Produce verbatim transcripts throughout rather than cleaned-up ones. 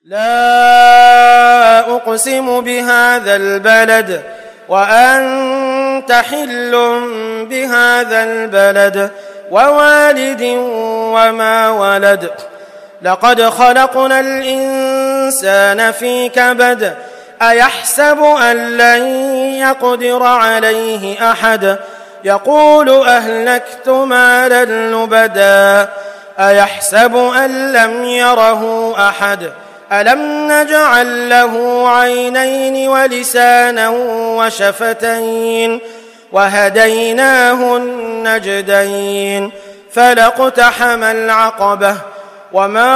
لا أقسم بهذا البلد وأنت حل بهذا البلد ووالد وما ولد لقد خلقنا الإنسان في كبد أيحسب أن لن يقدر عليه أحد يقول أهلكت مالا لبدا أيحسب أن لم يره أحد ألم نجعل له عينين ولسانا وشفتين وهديناه النجدين فلاقتحم العقبة وما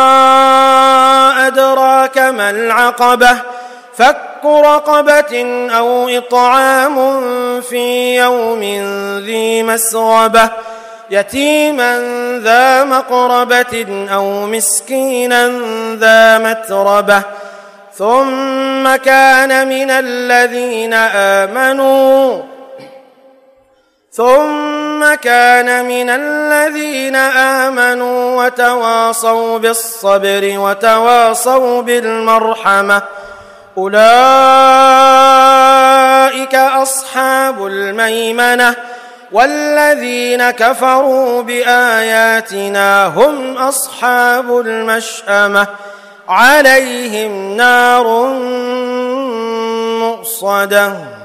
أدراك ما العقبة فك رقبة أو إطعام في يوم ذي مسغبة يتيما ذا مقربة أو مسكينا ذا متربة ثم كان من الذين آمنوا ثم كان من الذين آمنوا وتواصوا بالصبر وتواصوا بالمرحمة أولئك أصحاب الميمنة والذين كفروا بآياتنا هم أصحاب المشأمة عليهم نار مؤصدة.